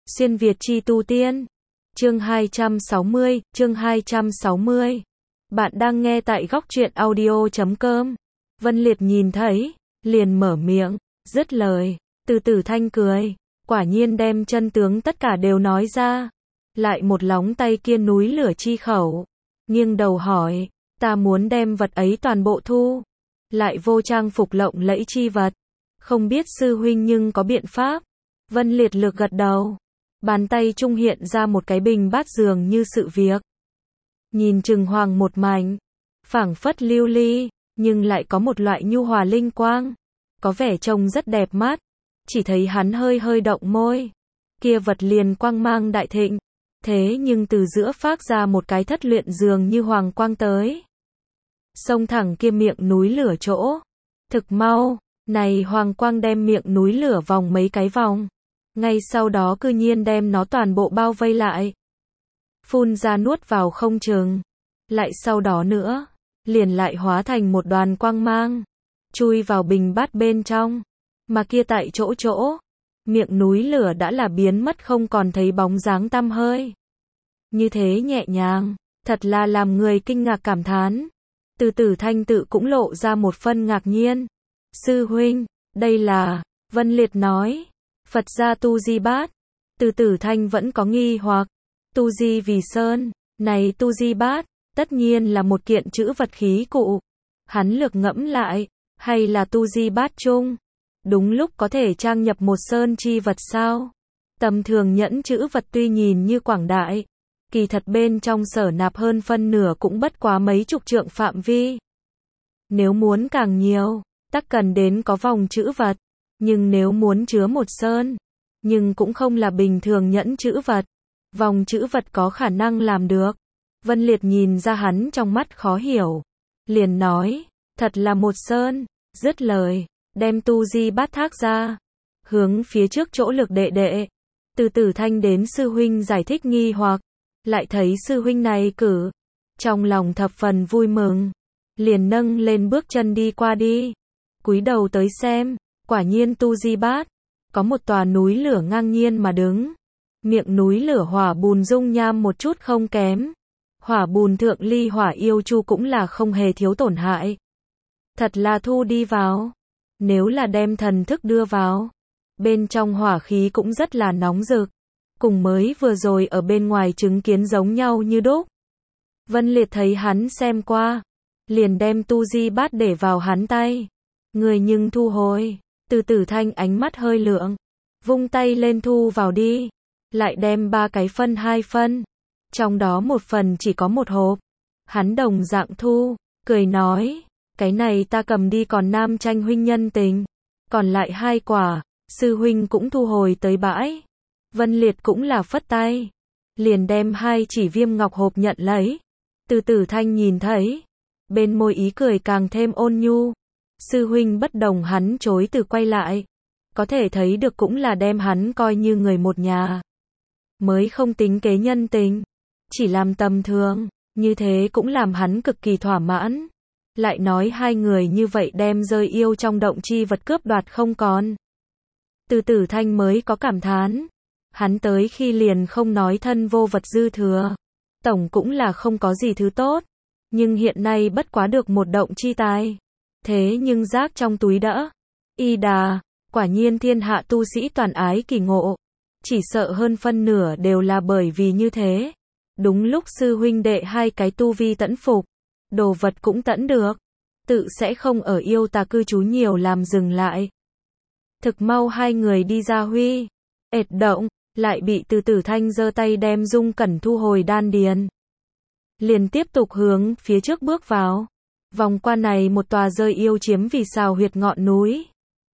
Xuyên Việt chi tu tiên. Chương 260. Bạn đang nghe tại góc truyện audio.com. Vân Liệt nhìn thấy, liền mở miệng, dứt lời, từ Tử Thanh cười, quả nhiên đem chân tướng tất cả đều nói ra. Lại một lóng tay kia núi lửa chi khẩu, nghiêng đầu hỏi, ta muốn đem vật ấy toàn bộ thu, lại vô trang phục lộng lẫy chi vật, không biết sư huynh nhưng có biện pháp. Vân Liệt lược gật đầu, bàn tay trung hiện ra một cái bình bát dường như sự việc. Nhìn chừng hoàng một mảnh, phảng phất lưu ly, nhưng lại có một loại nhu hòa linh quang, có vẻ trông rất đẹp mắt. Chỉ thấy hắn hơi hơi động môi, kia vật liền quang mang đại thịnh, thế nhưng từ giữa phát ra một cái thất luyện dường như hoàng quang tới, xông thẳng kia miệng núi lửa chỗ. Thực mau, này hoàng quang đem miệng núi lửa vòng mấy cái vòng, ngay sau đó cư nhiên đem nó toàn bộ bao vây lại, phun ra nuốt vào không chừng, lại sau đó nữa, liền lại hóa thành một đoàn quang mang, chui vào bình bát bên trong, mà kia tại chỗ, miệng núi lửa đã là biến mất không còn thấy bóng dáng tăm hơi. Như thế nhẹ nhàng, thật là làm người kinh ngạc cảm thán. Từ Tử Thanh tự cũng lộ ra một phân ngạc nhiên. Sư huynh, đây là, Vân Liệt nói, Phật gia tu di bát. Từ Tử Thanh vẫn có nghi hoặc, tu di vì sơn, này tu di bát, tất nhiên là một kiện chữ vật khí cụ. Hắn lược ngẫm lại, hay là tu di bát chung, đúng lúc có thể trang nhập một sơn chi vật sao? Tầm thường nhẫn chữ vật tuy nhìn như quảng đại, kỳ thật bên trong sở nạp hơn phân nửa cũng bất quá mấy chục trượng phạm vi. Nếu muốn càng nhiều, tắc cần đến có vòng chữ vật, nhưng nếu muốn chứa một sơn, nhưng cũng không là bình thường nhẫn chữ vật, vòng chữ vật có khả năng làm được. Vân Liệt nhìn ra hắn trong mắt khó hiểu, liền nói, thật là một sơn, dứt lời, đem tu di bát thác ra, hướng phía trước chỗ lực đệ đệ. Từ Tử Thanh đến sư huynh giải thích nghi hoặc, lại thấy sư huynh này cử, trong lòng thập phần vui mừng, liền nâng lên bước chân đi qua đi, cúi đầu tới xem, quả nhiên tu di bát, có một tòa núi lửa ngang nhiên mà đứng, miệng núi lửa hỏa bùn dung nham một chút không kém, hỏa bùn thượng ly hỏa yêu chu cũng là không hề thiếu tổn hại. Thật là thu đi vào, nếu là đem thần thức đưa vào, bên trong hỏa khí cũng rất là nóng rực, cùng mới vừa rồi ở bên ngoài chứng kiến giống nhau như đúc. Vân Liệt thấy hắn xem qua, liền đem tu di bát để vào hắn tay, người nhưng thu hồi. Từ Tử Thanh ánh mắt hơi lượng, vung tay lên thu vào đi, lại đem ba cái phân hai phân, trong đó một phần chỉ có một hộp, hắn đồng dạng thu, cười nói, cái này ta cầm đi còn nam tranh huynh nhân tình, còn lại hai quả, sư huynh cũng thu hồi tới bãi. Vân Liệt cũng là phất tay, liền đem hai chỉ viêm ngọc hộp nhận lấy. Từ Tử Thanh nhìn thấy, bên môi ý cười càng thêm ôn nhu. Sư huynh bất đồng hắn chối từ quay lại, có thể thấy được cũng là đem hắn coi như người một nhà, mới không tính kế nhân tình, chỉ làm tầm thường, như thế cũng làm hắn cực kỳ thỏa mãn. Lại nói hai người như vậy đem rơi yêu trong động chi vật cướp đoạt không còn. Từ Tử Thanh mới có cảm thán, hắn tới khi liền không nói thân vô vật dư thừa, tổng cũng là không có gì thứ tốt, nhưng hiện nay bất quá được một động chi tài, thế nhưng rác trong túi đỡ. Y đà, quả nhiên thiên hạ tu sĩ toàn ái kỳ ngộ, chỉ sợ hơn phân nửa đều là bởi vì như thế. Đúng lúc sư huynh đệ hai cái tu vi tẫn phục, đồ vật cũng tẫn được, tự sẽ không ở yêu tà cư trú nhiều làm dừng lại. Thực mau hai người đi ra huy, ệt động, lại bị Từ Tử Thanh giơ tay đem dung cẩn thu hồi đan điền. Liền tiếp tục hướng phía trước bước vào, vòng qua này một tòa rơi yêu chiếm vì sao huyệt ngọn núi.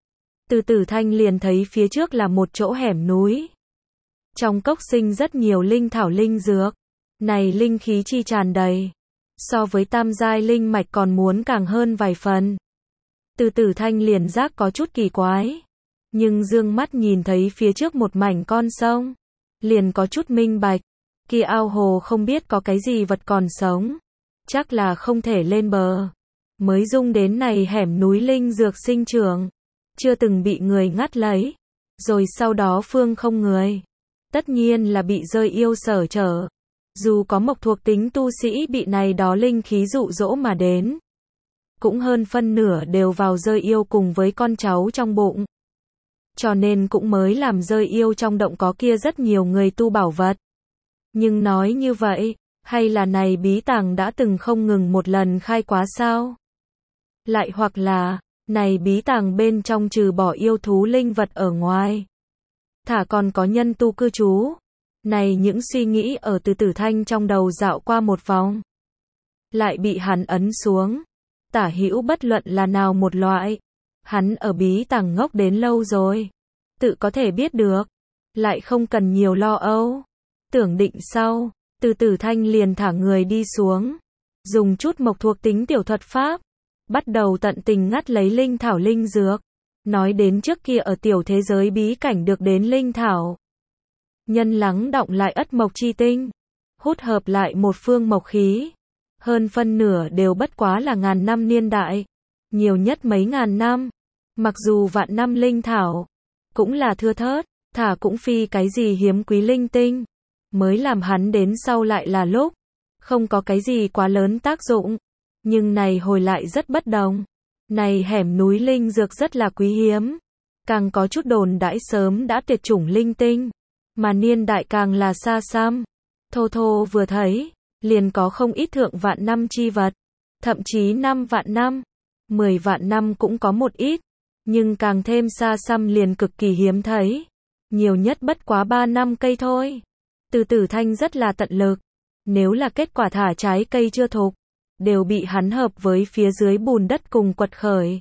Từ Tử Thanh liền thấy phía trước là một chỗ hẻm núi. Trong cốc sinh rất nhiều linh thảo linh dược, này linh khí chi tràn đầy, so với tam giai linh mạch còn muốn càng hơn vài phần. Từ Tử Thanh liền giác có chút kỳ quái, nhưng dương mắt nhìn thấy phía trước một mảnh con sông, liền có chút minh bạch, kia ao hồ không biết có cái gì vật còn sống, chắc là không thể lên bờ, mới dung đến này hẻm núi linh dược sinh trưởng, chưa từng bị người ngắt lấy, rồi sau đó phương không người. tất nhiên là bị rơi yêu sở trở. Dù có mộc thuộc tính tu sĩ bị này đó linh khí dụ dỗ mà đến, cũng hơn phân nửa đều vào rơi yêu cùng với con cháu trong bụng. Cho nên cũng mới làm rơi yêu trong động có kia rất nhiều người tu bảo vật. Nhưng nói như vậy, hay là này bí tàng đã từng không ngừng một lần khai quá sao? Lại hoặc là, này bí tàng bên trong trừ bỏ yêu thú linh vật ở ngoài, thả còn có nhân tu cư trú. Này những suy nghĩ ở Từ Tử Thanh trong đầu dạo qua một vòng, lại bị hắn ấn xuống. Tả hữu bất luận là nào một loại, hắn ở bí tàng ngốc đến lâu rồi, tự có thể biết được, lại không cần nhiều lo âu. Tưởng định sau, Từ Tử Thanh liền thả người đi xuống, dùng chút mộc thuộc tính tiểu thuật pháp, bắt đầu tận tình ngắt lấy linh thảo linh dược. Nói đến trước kia ở tiểu thế giới bí cảnh được đến linh thảo, nhân lắng đọng lại ất mộc chi tinh, hút hợp lại một phương mộc khí, hơn phân nửa đều bất quá là ngàn năm niên đại, nhiều nhất mấy ngàn năm. Mặc dù vạn năm linh thảo cũng là thưa thớt, thả cũng phi cái gì hiếm quý linh tinh, mới làm hắn đến sau lại là lúc không có cái gì quá lớn tác dụng. Nhưng này hồi lại rất bất đồng. Này hẻm núi linh dược rất là quý hiếm, càng có chút đồn đãi sớm đã tuyệt chủng linh tinh, mà niên đại càng là xa xăm. Thô thô vừa thấy, liền có không ít thượng vạn năm chi vật, thậm chí 5 vạn năm, 10 vạn năm cũng có một ít, nhưng càng thêm xa xăm liền cực kỳ hiếm thấy, nhiều nhất bất quá 3 năm cây thôi. Từ Tử Thanh rất là tận lực, nếu là kết quả thả trái cây chưa thục, đều bị hắn hợp với phía dưới bùn đất cùng quật khởi,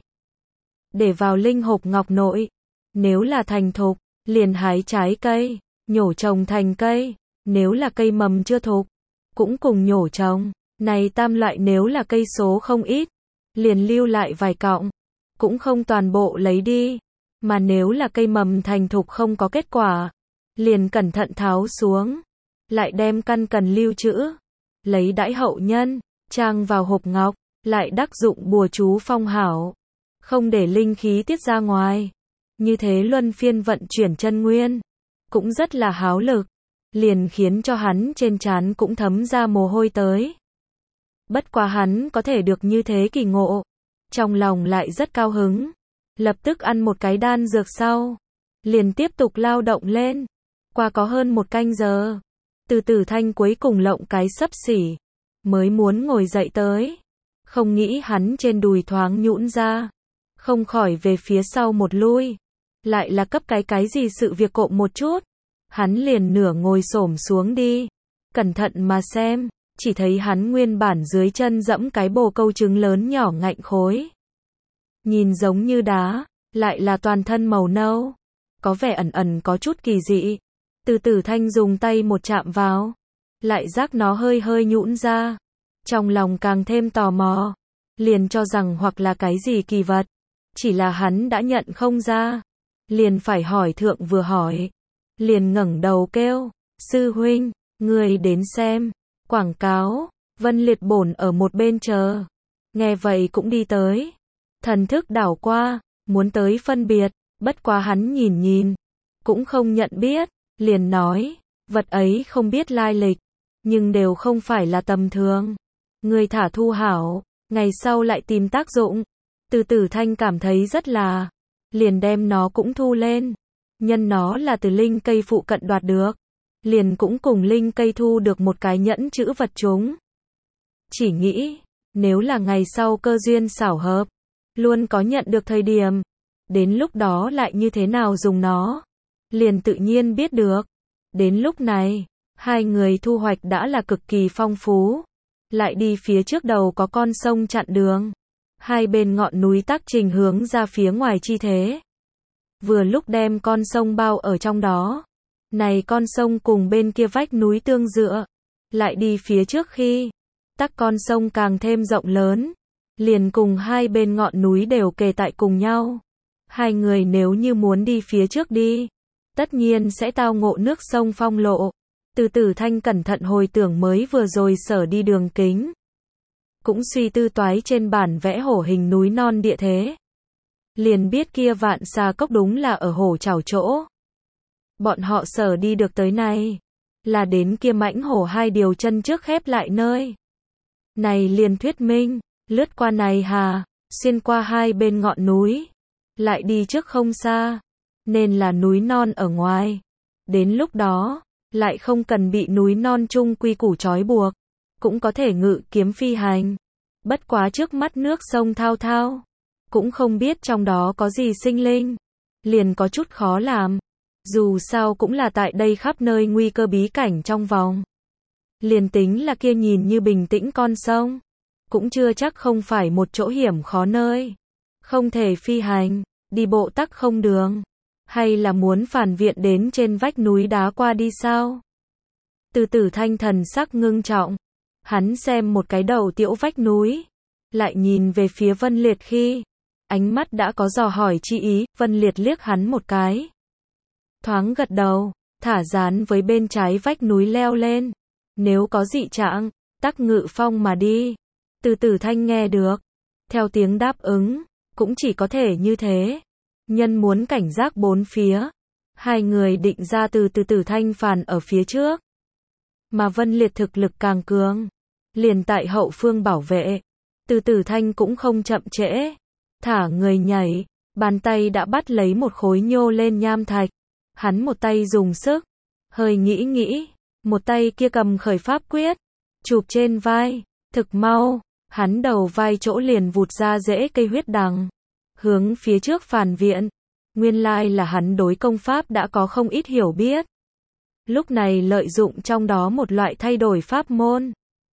để vào linh hộp ngọc nội. Nếu là thành thục, liền hái trái cây, nhổ trồng thành cây, nếu là cây mầm chưa thục, cũng cùng nhổ trồng. Này tam loại nếu là cây số không ít, liền lưu lại vài cọng, cũng không toàn bộ lấy đi, mà nếu là cây mầm thành thục không có kết quả, liền cẩn thận tháo xuống, lại đem căn cần lưu trữ, lấy đãi hậu nhân, trang vào hộp ngọc, lại đắc dụng bùa chú phong hảo, không để linh khí tiết ra ngoài. Như thế luân phiên vận chuyển chân nguyên, cũng rất là háo lực, liền khiến cho hắn trên trán cũng thấm ra mồ hôi tới. Bất quá hắn có thể được như thế kỳ ngộ, trong lòng lại rất cao hứng, lập tức ăn một cái đan dược sau, liền tiếp tục lao động lên. Qua có hơn một canh giờ, Từ Tử Thanh cuối cùng lộng cái xấp xỉ, mới muốn ngồi dậy tới, không nghĩ hắn trên đùi thoáng nhũn ra, không khỏi về phía sau một lui, lại là cấp cái gì sự việc cộm một chút, hắn liền nửa ngồi xổm xuống đi, cẩn thận mà xem, chỉ thấy hắn nguyên bản dưới chân dẫm cái bồ câu trứng lớn nhỏ ngạnh khối, nhìn giống như đá, lại là toàn thân màu nâu, có vẻ ẩn ẩn có chút kỳ dị. Từ Tử Thanh dùng tay một chạm vào, lại giác nó hơi hơi nhũn ra, trong lòng càng thêm tò mò, liền cho rằng hoặc là cái gì kỳ vật, chỉ là hắn đã nhận không ra, liền phải hỏi thượng vừa hỏi, liền ngẩng đầu kêu, sư huynh, người đến xem, quảng cáo. Vân Liệt bổn ở một bên chờ, nghe vậy cũng đi tới, thần thức đảo qua, muốn tới phân biệt, bất quá hắn nhìn nhìn, cũng không nhận biết, liền nói, vật ấy không biết lai lịch, nhưng đều không phải là tầm thường, người thả thu hảo, ngày sau lại tìm tác dụng. Từ Tử Thanh cảm thấy rất là, liền đem nó cũng thu lên, nhân nó là từ linh cây phụ cận đoạt được, liền cũng cùng linh cây thu được một cái nhẫn chữ vật chúng. Chỉ nghĩ, nếu là ngày sau cơ duyên xảo hợp, luôn có nhận được thời điểm, đến lúc đó lại như thế nào dùng nó, liền tự nhiên biết được. Đến lúc này, hai người thu hoạch đã là cực kỳ phong phú, lại đi phía trước đầu có con sông chặn đường, hai bên ngọn núi tác trình hướng ra phía ngoài chi thế. Vừa lúc đem con sông bao ở trong đó, này con sông cùng bên kia vách núi tương dựa, lại đi phía trước khi, tắc con sông càng thêm rộng lớn, liền cùng hai bên ngọn núi đều kề tại cùng nhau. Hai người nếu như muốn đi phía trước đi, tất nhiên sẽ tao ngộ nước sông phong lộ. Từ Tử Thanh cẩn thận hồi tưởng mới vừa rồi sở đi đường kính, cũng suy tư toái trên bản vẽ hổ hình núi non địa thế, liền biết kia Vạn Xà Cốc đúng là ở hổ chảo chỗ. Bọn họ sở đi được tới này, là đến kia mãnh hổ hai điều chân trước khép lại nơi. Này liền thuyết minh, lướt qua này hà, xuyên qua hai bên ngọn núi, lại đi trước không xa, nên là núi non ở ngoài. Đến lúc đó, lại không cần bị núi non chung quy củ trói buộc, cũng có thể ngự kiếm phi hành. Bất quá trước mắt nước sông thao thao, cũng không biết trong đó có gì sinh linh, liền có chút khó làm. Dù sao cũng là tại đây khắp nơi nguy cơ bí cảnh trong vòng. Liền tính là kia nhìn như bình tĩnh con sông, cũng chưa chắc không phải một chỗ hiểm khó nơi. Không thể phi hành, đi bộ tắc không đường, hay là muốn phản viện đến trên vách núi đá qua đi sao? Từ Tử Thanh thần sắc ngưng trọng, hắn xem một cái đầu tiểu vách núi, lại nhìn về phía Vân Liệt khi, ánh mắt đã có dò hỏi chi ý. Vân Liệt liếc hắn một cái, thoáng gật đầu, thả dán với bên trái vách núi leo lên. Nếu có dị trạng, tắc ngự phong mà đi. Từ Tử Thanh nghe được, theo tiếng đáp ứng, cũng chỉ có thể như thế. Nhân muốn cảnh giác bốn phía, hai người định ra từ Tử Thanh phàn ở phía trước. Mà Vân Liệt thực lực càng cường, liền tại hậu phương bảo vệ. Từ Tử Thanh cũng không chậm trễ, thả người nhảy, bàn tay đã bắt lấy một khối nhô lên nham thạch. Hắn một tay dùng sức, hơi nghĩ, một tay kia cầm khởi pháp quyết, chụp trên vai, thực mau, hắn đầu vai chỗ liền vụt ra rễ cây huyết đằng, hướng phía trước phản viện. Nguyên lai là hắn đối công pháp đã có không ít hiểu biết. Lúc này lợi dụng trong đó một loại thay đổi pháp môn,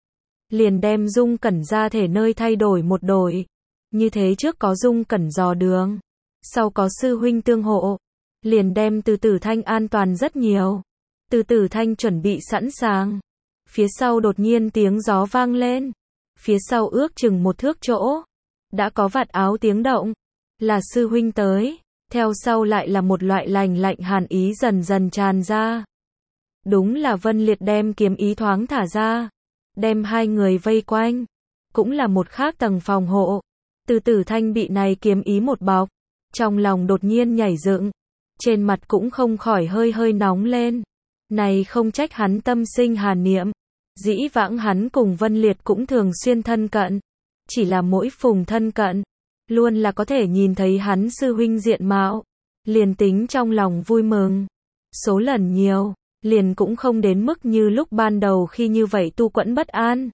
liền đem Dung Cẩn ra thể nơi thay đổi một đổi. Như thế trước có Dung Cẩn dò đường, sau có sư huynh tương hộ, liền đem Từ Tử Thanh an toàn rất nhiều. Từ Tử Thanh chuẩn bị sẵn sàng, phía sau đột nhiên tiếng gió vang lên, phía sau ước chừng một thước chỗ, đã có vạt áo tiếng động, là sư huynh tới. Theo sau lại là một loại lạnh lạnh hàn ý dần dần tràn ra. Đúng là Vân Liệt đem kiếm ý thoáng thả ra, đem hai người vây quanh, cũng là một khác tầng phòng hộ. Từ Tử Thanh bị này kiếm ý một bọc, trong lòng đột nhiên nhảy dựng, trên mặt cũng không khỏi hơi nóng lên. Này không trách hắn tâm sinh hà niệm, dĩ vãng hắn cùng Vân Liệt cũng thường xuyên thân cận, chỉ là mỗi phùng thân cận, luôn là có thể nhìn thấy hắn sư huynh diện mạo, liền tính trong lòng vui mừng, số lần nhiều, liền cũng không đến mức như lúc ban đầu khi như vậy tu quẫn bất an.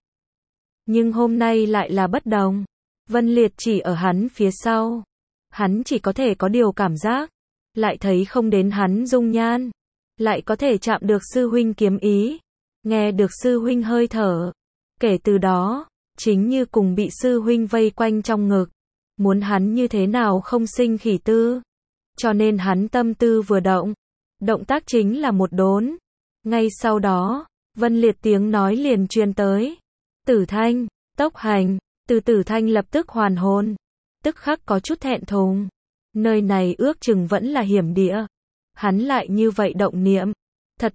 Nhưng hôm nay lại là bất đồng, Vân Liệt chỉ ở hắn phía sau, hắn chỉ có thể có điều cảm giác, lại thấy không đến hắn dung nhan, lại có thể chạm được sư huynh kiếm ý, nghe được sư huynh hơi thở. Kể từ đó, chính như cùng bị sư huynh vây quanh trong ngực, muốn hắn như thế nào không sinh khỉ tư. Cho nên hắn tâm tư vừa động, động tác chính là một đốn. Ngay sau đó, Vân Liệt tiếng nói liền truyền tới. Tử Thanh, tốc hành. Từ Tử Thanh lập tức hoàn hồn, tức khắc có chút thẹn thùng. Nơi này ước chừng vẫn là hiểm địa, hắn lại như vậy động niệm, thật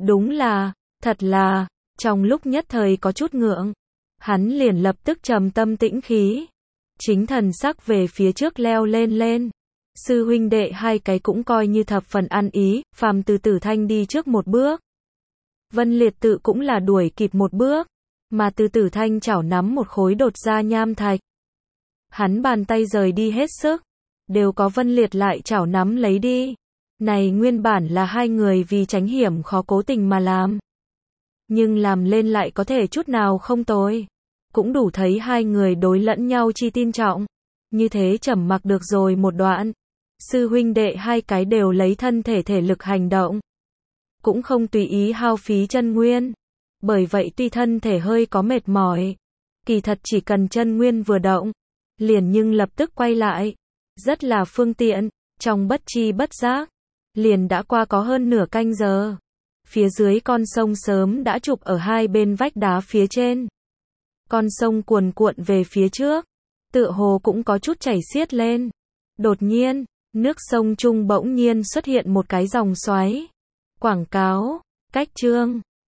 là, trong lúc nhất thời có chút ngượng, hắn liền lập tức trầm tâm tĩnh khí, chính thần sắc về phía trước leo lên. Sư huynh đệ hai cái cũng coi như thập phần ăn ý, phàm Từ Tử Thanh đi trước một bước, Vân Liệt tự cũng là đuổi kịp một bước, mà Từ Tử Thanh chảo nắm một khối đột ra nham thạch. Hắn bàn tay rời đi hết sức, đều có Vân Liệt lại chảo nắm lấy đi. Này nguyên bản là hai người vì tránh hiểm khó cố tình mà làm, nhưng làm lên lại có thể chút nào không tồi, cũng đủ thấy hai người đối lẫn nhau chi tin trọng. Như thế trầm mặc được rồi một đoạn, sư huynh đệ hai cái đều lấy thân thể thể lực hành động, cũng không tùy ý hao phí chân nguyên, bởi vậy tuy thân thể hơi có mệt mỏi, kỳ thật chỉ cần chân nguyên vừa động, liền nhưng lập tức quay lại, rất là phương tiện. Trong bất chi bất giác, liền đã qua có hơn nửa canh giờ. Phía dưới con sông sớm đã chụp ở hai bên vách đá phía trên. Con sông cuồn cuộn về phía trước, tựa hồ cũng có chút chảy xiết lên. Đột nhiên, nước sông trung bỗng nhiên xuất hiện một cái dòng xoáy. Quảng cáo, cách chương